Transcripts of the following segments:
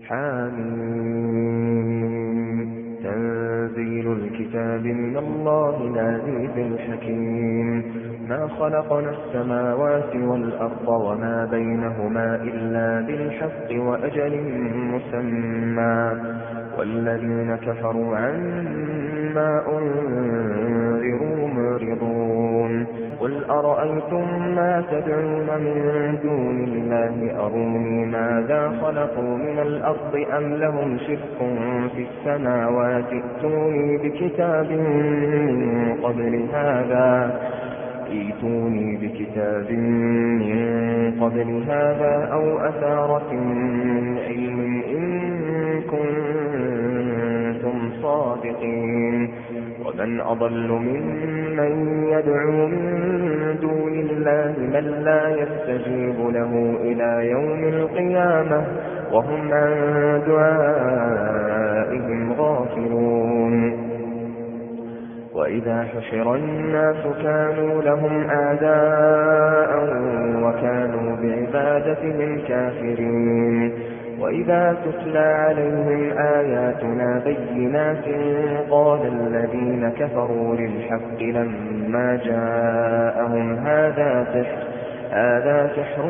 حميم. تنزيل الكتاب من الله العزيز الحكيم. ما خلقنا السماوات والأرض وما بينهما إلا بالحق وأجل مسمى والذين كفروا عما أنذروا معرضون. قل أرأيتم ما تدعون من دون الله أروني ماذا خلقوا من الأرض أم لهم شرك في السماوات ائتوني بكتاب من قبل هذا أو أثارة من علم إن كنتم صادقين. ومن أضل ممن يدعو من دون الله من لا يستجيب له إلى يوم القيامة وهم عن دعائهم غافلون. وإذا حشر الناس كانوا لهم أعداء وكانوا بعبادتهم كافرين. وإذا تتلى عليهم آياتنا بينات قال الذين كفروا للحق لما جاءهم هذا سحر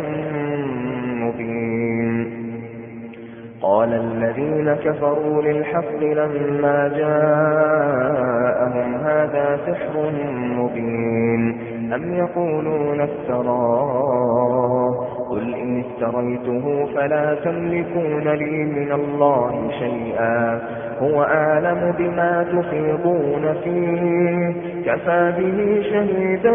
مبين. قال الذين كفروا للحق لما جاءهم هذا سحر مبين أم يقولون افتراه قل إن افتريته فلا تملكون لي من الله شيئا هو أعلم بما تفيضون فيه كفى به شهيدا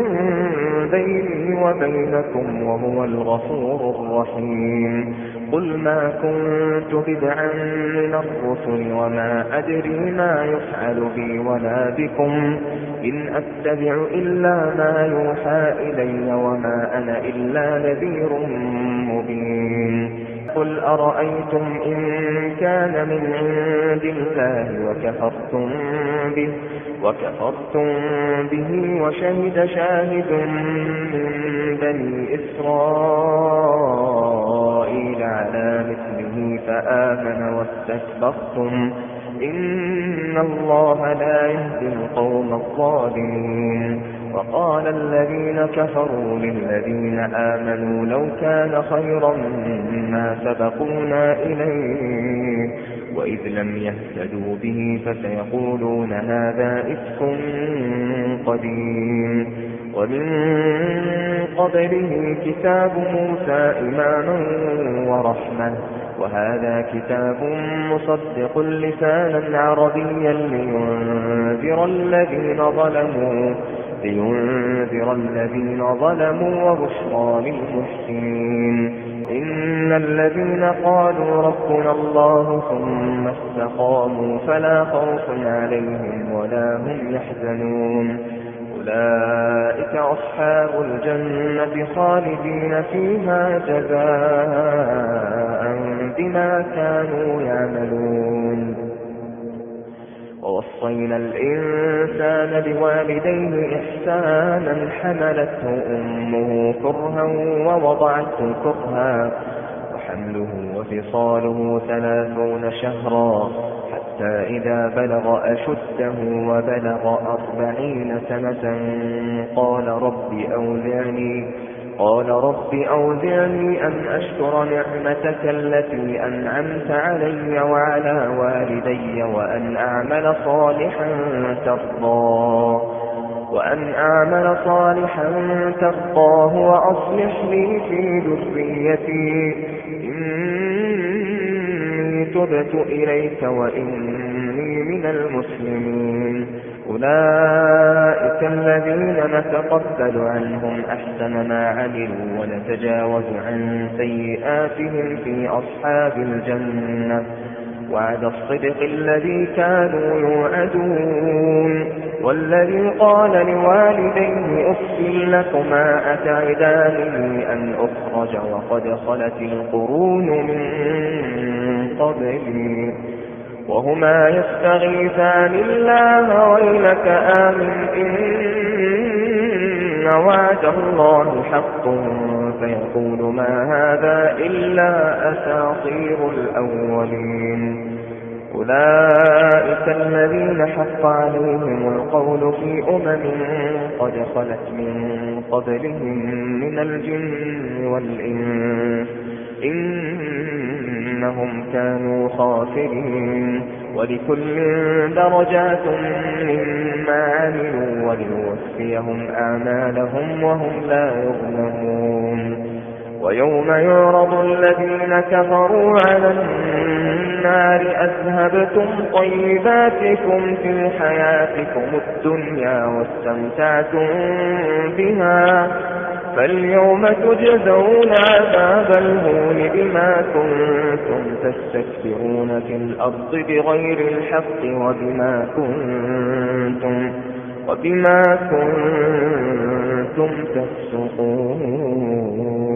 بيني وبينكم وهو الغفور الرحيم. قل ما كنت بدعا من الرسل وما أدري ما يفعل بي ولا بكم إن أتبع إلا ما يوحى إلي وما أنا إلا نذير مبين. قل أرأيتم إن كان من عند الله وكفرتم به وشهد شاهد من بني إسرائيل على مثله فآمن واستكبرتم إن الله لا يهدي القوم الظالمين. وقال الذين كفروا للذين آمنوا لو كان خيرا ما سبقونا إليه وإذ لم يهتدوا به فسيقولون هذا إفك قديم. ومن قبله كتاب موسى إماما ورحمة وهذا كتاب مصدق لسانا عربيا لينذر الذين ظلموا وبشرى للمحسنين. إن الذين قالوا ربنا الله ثم استقاموا فلا خوف عليهم ولا هم يحزنون أولئك أصحاب الجنة خالدين فيها جزاء بما كانوا يعملون. ووصينا الإنسان بوالديه إحسانا حملته أمه كرها ووضعته كرها وحمله وفصاله 30 شهرا حتى إذا بلغ أشده وبلغ 40 سنة قال رب أوزعني أن أشكر نعمتك التي أنعمت علي وعلى والدي وأن أعمل صالحا ترضاه وأصلح لي في ذريتي إني تبت إليك وإني من المسلمين. أولئك الذين نتقبل عنهم أحسن ما عملوا ونتجاوز عن سيئاتهم في أصحاب الجنة وعد الصدق الذي كانوا يوعدون. والذي قال لوالديه أف لكما أتعدانني أن أخرج وقد خلت القرون من قبلي وهما يستغيثان الله ويلك آمن إن وعد الله حق فيقول ما هذا إلا أساطير الأولين. أولئك الذين حق عليهم القول في قد خلت من قبلهم من الجن والإنس إنهم كانوا خاسرين. ولكل درجات مما عملوا وليوفيهم أعمالهم وهم لا يظلمون. ويوم يعرض الذين كفروا على النار أذهبتم طيباتكم في حياتكم الدنيا واستمتعتم بها فاليوم تجزون عذاب الهون بما كنتم تستكبرون في الأرض بغير الحق وبما كنتم تفسقون.